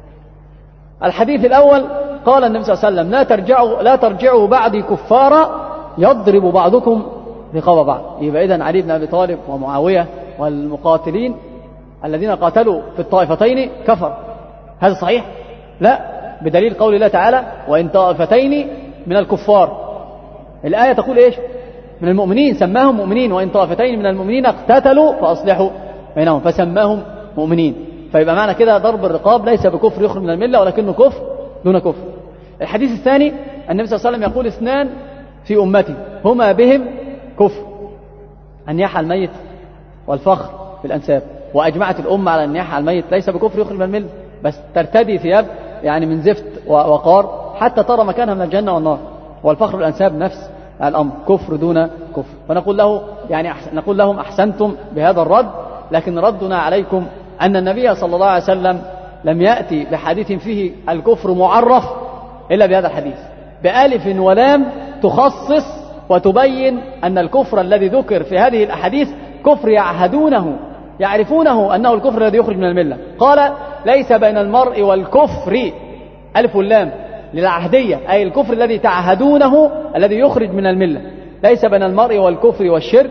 الحديث الأول قال النبي صلى الله عليه وسلم لا ترجعوا بعدي كفارا يضرب بعضكم رقاب بعض. يبقى إذن علي بن أبي طالب ومعاوية والمقاتلين الذين قاتلوا في الطائفتين كفر، هذا صحيح؟ لا، بدليل قول الله تعالى وإن طائفتين من الكفار، الآية تقول إيش؟ من المؤمنين، سماهم مؤمنين، وإن طائفتين من المؤمنين اقتتلوا فأصلحوا بينهم، فسماهم مؤمنين. فيبقى معنى كده ضرب الرقاب ليس بكفر يخرج من الملة، ولكنه كفر دون كفر. الحديث الثاني النبي صلى الله عليه وسلم يقول اثنان في أمتي هما بهم كفر، النياحة على الميت والفخر في الأنساب، وأجمعت الأمة على النياحة على الميت ليس بكفر يخرج من الملة، بس ترتدي ثياب يعني من زفت وقار حتى ترى مكانها من الجنة والنار، والفخر بالأنساب نفس الأمر كفر دون كفر. فنقول له يعني نقول لهم أحسنتم بهذا الرد، لكن ردنا عليكم أن النبي صلى الله عليه وسلم لم يأتي بحديث فيه الكفر معرف إلا بهذا الحديث بألف ولام تخصص وتبين أن الكفر الذي ذكر في هذه الأحاديث كفر يعهدونه يعرفونه أنه الكفر الذي يخرج من الملة. قال ليس بين المرء والكفر ألف واللام للعهدية، أي الكفر الذي تعهدونه الذي يخرج من الملة، ليس بين المرء والكفر والشرك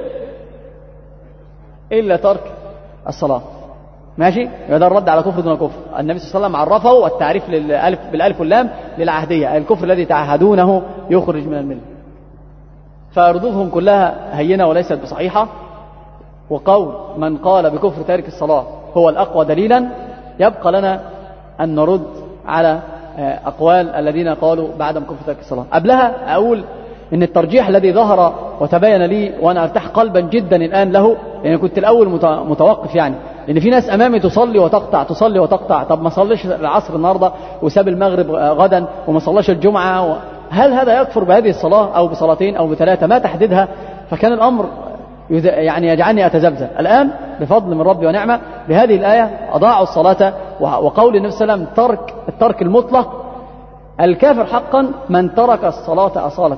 إلا ترك الصلاة. ماشي؟ هذا الرد على كفر دون كفر. النبي صلى الله عليه وسلم عرفه والتعريف بالألف واللام للعهدية، أي الكفر الذي تعهدونه يخرج من الملة. فردودهم كلها هينة وليست بصحيحة، وقول من قال بكفر تارك الصلاة هو الأقوى دليلا. يبقى لنا أن نرد على أقوال الذين قالوا بعدم كفر تارك الصلاة. قبلها أقول إن الترجيح الذي ظهر وتبين لي وأنا أرتاح قلبا جدا الآن له، لأن كنت الأول متوقف، يعني لأن في ناس أمامي تصلي وتقطع تصلي وتقطع، طب ما صليش العصر النهاردة وساب المغرب غدا وما صلىش الجمعة، هل هذا يكفر بهذه الصلاة أو بصلاتين أو بثلاثة؟ ما تحددها. فكان الأمر يعني يجعلني أتذبذب. الآن بفضل من ربي ونعمة بهذه الآية أضاعوا الصلاة، وقول النبي صلى الله عليه وسلم الترك المطلق، الكافر حقا من ترك الصلاة أصالة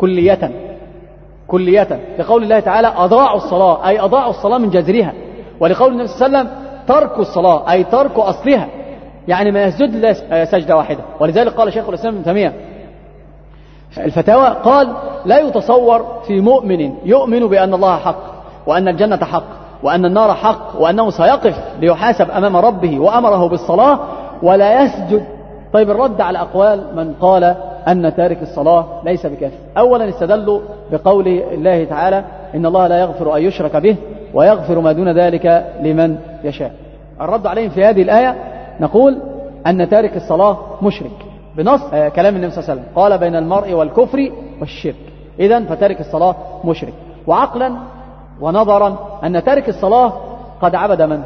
كلية، لقول الله تعالى أضاعوا الصلاة، أي أضاعوا الصلاة من جذرها، ولقول النبي صلى الله عليه وسلم ترك الصلاة أي ترك أصلها، يعني ما يسجد لا سجدة واحدة. ولذلك قال شيخ الإسلام ابن تيمية الفتاوى قال لا يتصور في مؤمن يؤمن بأن الله حق وأن الجنة حق وأن النار حق وأنه سيقف ليحاسب أمام ربه وأمره بالصلاة ولا يسجد. طيب الرد على أقوال من قال أن تارك الصلاة ليس بكافر. أولا استدلوا بقول الله تعالى إن الله لا يغفر أن يشرك به ويغفر ما دون ذلك لمن يشاء. الرد عليهم في هذه الآية نقول أن تارك الصلاة مشرك بنص كلام النبي صلى الله عليه وسلم قال بين المرء والكفر والشرك، إذن فتارك الصلاة مشرك. وعقلا ونظرا أن تارك الصلاة قد عبد من؟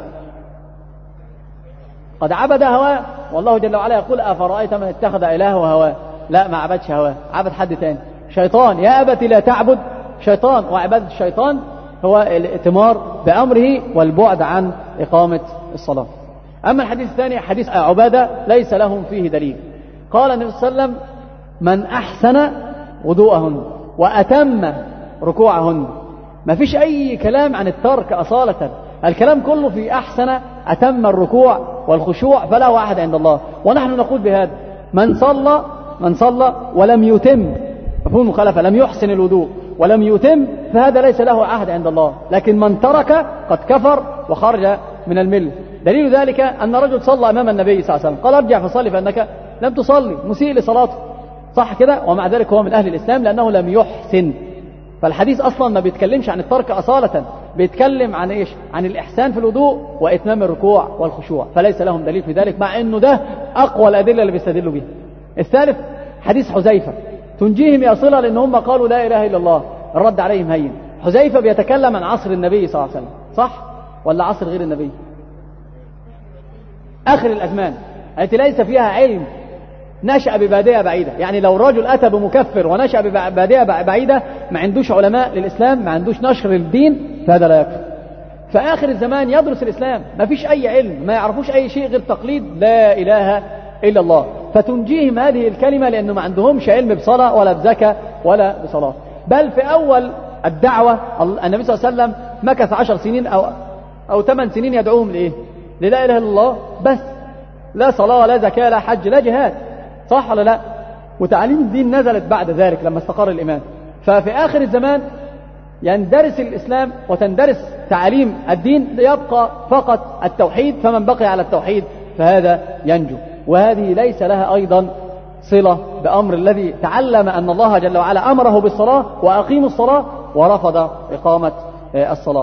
قد عبد هواه، والله جل وعلا يقول أفرأيت من اتخذ إلهه هواه؟ لا، ما عبدش هواه، عبد حد تاني، شيطان. يا أبت لا تعبد شيطان، وعبادة الشيطان هو الائتمار بأمره والبعد عن إقامة الصلاة. أما الحديث الثاني حديث عبادة ليس لهم فيه دليل. قال النبي صلى الله عليه وسلم من أحسن وضوءهن وأتم ركوعهن. ما فيش أي كلام عن الترك أصالة، الكلام كله في أحسن أتم الركوع والخشوع فله أحد عند الله. ونحن نقول بهذا من صلى ولم يتم، مفهوم المخالفة، لم يحسن الوضوء ولم يتم، فهذا ليس له عهد عند الله. لكن من ترك قد كفر وخرج من الملة. دليل ذلك أن رجل صلى أمام النبي صلى الله عليه وسلم قال ارجع فصلي فإنك لم تصلي، مسيء لصلاته، صح كده؟ ومع ذلك هو من أهل الإسلام لأنه لم يحسن فالحديث أصلا ما بيتكلمش عن الترك أصالة، بيتكلم عن إيش؟ عن الإحسان في الوضوء وإتمام الركوع والخشوع، فليس لهم دليل في ذلك، مع أنه ده أقوى الأدلة اللي بيستدلوا بها. الثالث حديث حذيفة، تنجيهم يا صلة لأن هم قالوا لا إله إلا الله، الرد عليهم هين. حذيفة بيتكلم عن عصر النبي صلى الله عليه وسلم، صح ولا عصر غير النبي؟ آخر الأزمان التي ليس فيها علم، نشأ ببادية بعيدة. يعني لو رجل أتى بمكفر ونشأ ببادية بعيدة، ما عندوش علماء للإسلام، ما عندوش نشر للدين، فهذا لا يكفر. فآخر الزمان يدرس الإسلام، ما فيش أي علم، ما يعرفوش أي شيء غير تقليد لا إله إلا الله، فتنجيهم هذه الكلمة لأنه ما عندهمش علم بصلاة ولا بزكاة ولا بصلاة. بل في أول الدعوة النبي صلى الله عليه وسلم مكث 10 سنين أو 8 سنين يدعوهم لإيه؟ للا إله إلا الله بس، لا صلاة ولا زكاة لا حج لا جهاد، صح ولا لا؟ وتعليم الدين نزلت بعد ذلك لما استقر الإيمان. ففي آخر الزمان يندرس الإسلام وتندرس تعليم الدين، يبقى فقط التوحيد، فمن بقي على التوحيد فهذا ينجو. وهذه ليس لها أيضا صلة بأمر الذي تعلم أن الله جل وعلا أمره بالصلاة وأقيموا الصلاة ورفض إقامة الصلاة.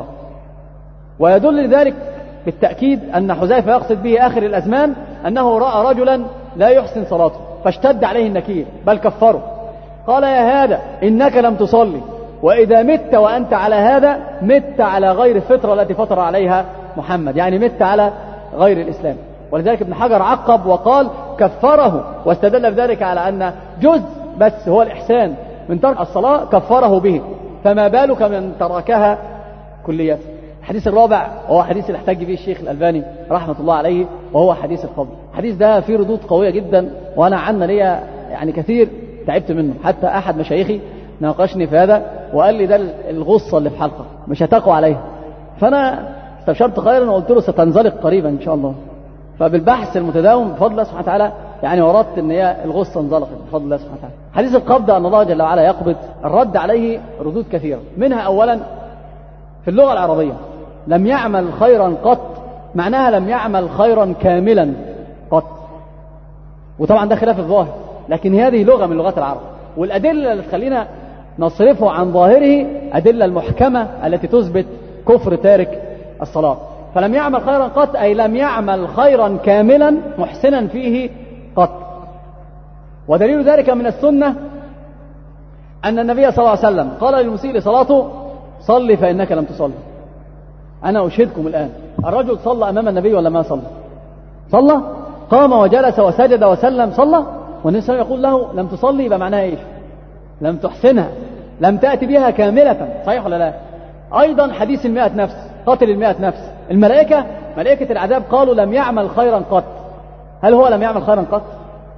ويدل لذلك بالتأكيد أن حذيفة يقصد به آخر الأزمان أنه رأى رجلا لا يحسن صلاته فاشتد عليه النكير بل كفره، قال يا هذا إنك لم تصلي، وإذا مت وأنت على هذا مت على غير الفطرة التي فطر عليها محمد، يعني مت على غير الإسلام. ولذلك ابن حجر عقب وقال كفره، واستدل بذلك على أن جزء بس هو الإحسان من ترك الصلاة كفره به، فما بالك من تركها كلية. الحديث الرابع وهو حديث اللي احتج به الشيخ الألباني رحمة الله عليه، وهو حديث القبض. الحديث ده فيه ردود قوية جدا، وأنا عنا ليا يعني كثير تعبت منه، حتى أحد مشايخي ناقشني في هذا وقال لي ده الغصة اللي في حلقة مش هتقوى عليها، فأنا استبشرت خيرا وقلت له ستنزلق قريبا إن شاء الله. فبالبحث المتداوم بفضل الله سبحانه وتعالى يعني وردت ان هي الغصة انزلقت بفضل الله سبحانه وتعالى. حديث القبض أن الله جل وعلا يقبض، الرد عليه ردود كثيرة، منها أولا في اللغة العربية لم يعمل خيرا قط، معناها لم يعمل خيرا كاملا قط، وطبعا ده خلاف الظاهر، لكن هذه لغة من لغات العرب، والأدلة اللي تخلينا نصرفه عن ظاهره أدلة المحكمة التي تثبت كفر تارك الصلاة. فلم يعمل خيرا قط أي لم يعمل خيرا كاملا محسنا فيه قط. ودليل ذلك من السنة أن النبي صلى الله عليه وسلم قال للمسيء لصلاته صلي فإنك لم تصلي. أنا أشهدكم الآن، الرجل صلى أمام النبي ولا ما صلى؟ صلى، قام وجلس وسجد وسلم، صلى. والنبي صلى الله عليه وسلم يقول له لم تصلي، يبقى معناها إيش؟ لم تحسنها، لم تأتي بها كاملة، صحيح ولا لا؟ أيضا حديث 100 نفس، قتل 100 نفس، الملائكة ملائكة العذاب قالوا لم يعمل خيرا قط. هل هو لم يعمل خيرا قط؟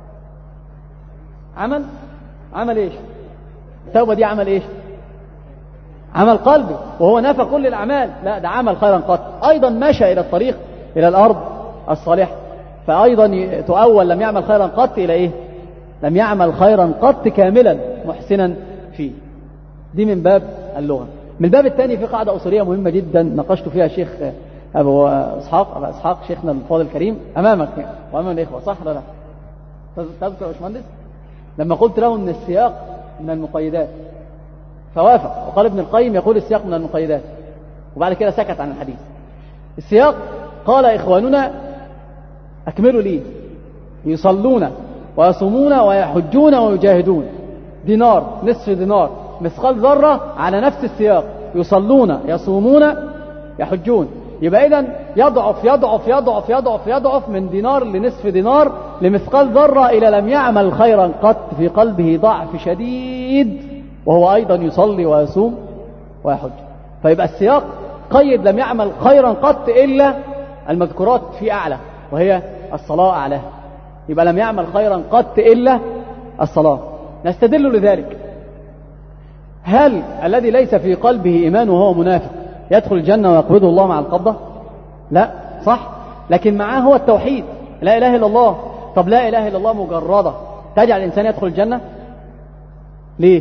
عمل إيش؟ التوبة دي عمل إيش؟ عمل قلبي، وهو نفى كل الأعمال، لا ده عمل خيرا قط. أيضا مشى إلى الطريق إلى الأرض الصالحة، فأيضا تؤول لم يعمل خيرا قط إلى إيه؟ لم يعمل خيرا قط كاملا محسنا فيه. دي من باب اللغة. من الباب الثاني في قاعدة أصولية مهمة جدا ناقشت فيها الشيخ أبو إسحاق شيخنا الفاضل الكريم أمامك وأمام الإخوة، صح ولا لا؟ تذكر يا باشمهندس لما قلت له أن السياق من المقيدات فوافق، وقال ابن القيم يقول السياق من المقيدات، وبعد كده سكت عن الحديث. السياق قال إخواننا أكملوا لي يصلون ويصومون ويحجون ويجاهدون، دينار نصف دينار مثقال ذرة على نفس السياق، يصلون يصومون يحجون، يبقى إذن يضعف يضعف يضعف يضعف يضعف من دينار لنصف دينار لمثقال ذرة إلى لم يعمل خيرا قط، في قلبه ضعف شديد وهو أيضا يصلي ويصوم ويحج. فيبقى السياق قيد لم يعمل خيرا قط إلا المذكورات في أعلى وهي الصلاة أعلى، يبقى لم يعمل خيرا قط إلا الصلاة. نستدل لذلك، هل الذي ليس في قلبه إيمان وهو منافق يدخل الجنة ويقبضه الله مع القبضة؟ لا، صح، لكن معاه هو التوحيد لا إله إلا الله. طب لا إله إلا الله مجردة تجعل الإنسان يدخل الجنة؟ ليه؟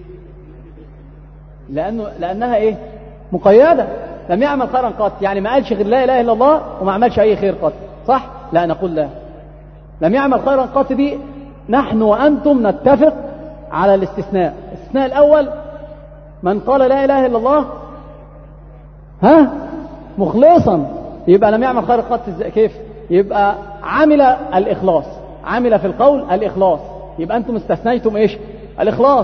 لأنها إيه؟ مقيدة، لم يعمل خيرا قط، يعني ما قالش غير لا إله إلا الله وما عملش أي خير قط، صح؟ لا، نقول لا، لم يعمل خيرا قط دي نحن وأنتم نتفق على الاستثناء. الاستثناء الأول من قال لا إله إلا الله مخلصا يبقى لم يعمل خير قط. كيف؟ يبقى عمل الإخلاص، عمل في القول الإخلاص، يبقى أنتم استثنيتم إيش؟ الإخلاص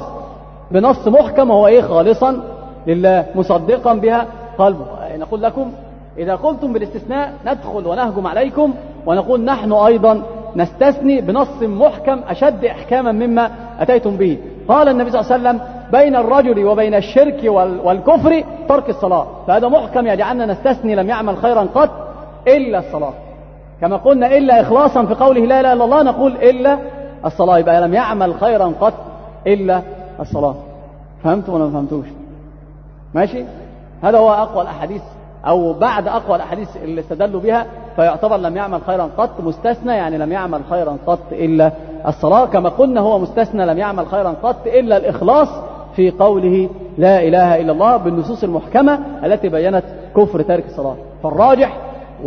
بنص محكم هو خالصا لله مصدقا بها قلبه. نقول لكم إذا قلتم بالاستثناء ندخل ونهجم عليكم ونقول نحن أيضا نستثني بنص محكم أشد إحكاما مما أتيتم به. قال النبي صلى الله عليه وسلم بين الرجل وبين الشرك والكفر ترك الصلاة، فهذا محكم يجعلنا نستثني لم يعمل خيرا قط إلا الصلاة، كما قلنا إلا إخلاصا في قوله لا إله إلا الله نقول إلا الصلاة، يبقى لم يعمل خيرا قط إلا الصلاة. فهمتم ولا ما فهمتوش؟ ماشي. هذا هو أقوى الأحاديث أو بعد أقوى الأحاديث اللي استدلوا بها، فيعتبر لم يعمل خيرا قط مستثنى، يعني لم يعمل خيرا قط إلا الصلاة، كما قلنا هو مستثنى لم يعمل خيرا قط إلا الإخلاص في قوله لا إله إلا الله بالنصوص المحكمة التي بيّنت كفر تارك الصلاة. فالراجح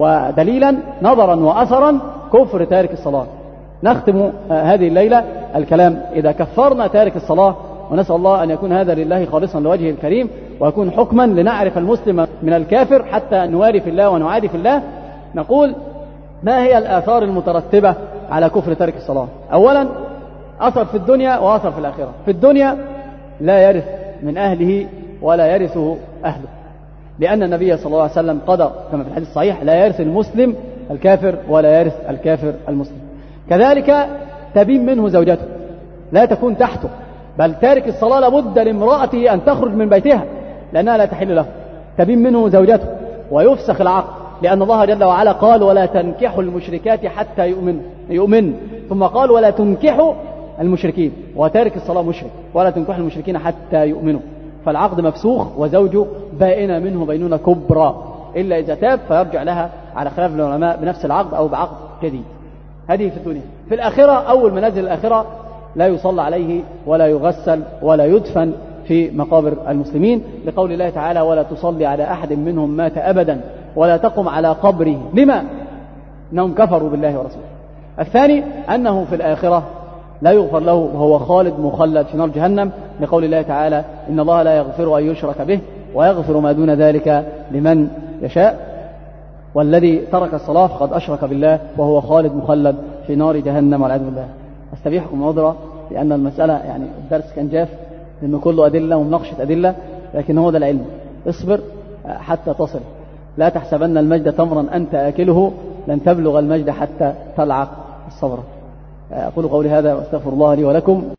ودليلا نظرا وأثرا كفر تارك الصلاة. نختم هذه الليلة الكلام إذا كفرنا تارك الصلاة، ونسأل الله أن يكون هذا لله خالصا لوجهه الكريم، ويكون حكما لنعرف المسلم من الكافر حتى نواري في الله ونعادي في الله. نقول ما هي الآثار المترتبة على كفر تارك الصلاة؟ أولا أثر في الدنيا وأثر في الآخرة. في الدنيا لا يرث من أهله ولا يرثه أهله، لأن النبي صلى الله عليه وسلم قضى كما في الحديث الصحيح لا يرث المسلم الكافر ولا يرث الكافر المسلم. كذلك تبين منه زوجته، لا تكون تحته، بل تارك الصلاة لابد لامرأته أن تخرج من بيتها لأنها لا تحل له. تبين منه زوجته ويفسخ العقد، لأن الله جل وعلا قال ولا تنكحوا المشركات حتى يؤمن، ثم قال ولا تنكحوا المشركين، وتارك الصلاة مشرك، ولا تنكحوا المشركين حتى يؤمنوا، فالعقد مفسوخ وزوجه بائنة منه بينونة كبرى، إلا إذا تاب فيرجع لها على خلاف العلماء بنفس العقد أو بعقد جديد. هذه في الدنيا. في الآخرة أول منازل الآخرة لا يصلى عليه ولا يغسل ولا يدفن في مقابر المسلمين، لقول الله تعالى ولا تصلي على أحد منهم مات أبدا ولا تقم على قبره. لما؟ إنهم كفروا بالله ورسوله. الثاني أنه في الآخرة لا يغفر له وهو خالد مخلد في نار جهنم، لقول الله تعالى إن الله لا يغفر أن يشرك به ويغفر ما دون ذلك لمن يشاء، والذي ترك الصلاة فقد أشرك بالله وهو خالد مخلد في نار جهنم والعياذ بالله. أستبيحكم عذرا لأن المسألة يعني الدرس كان جاف لأنه كله أدلة ومناقشة أدلة، لكن هو ده العلم. اصبر حتى تصل، لا تحسبن المجد تمرا أنت آكله، لن تبلغ المجد حتى تلعق الصبر. أقول قولي هذا واستغفر الله لي ولكم.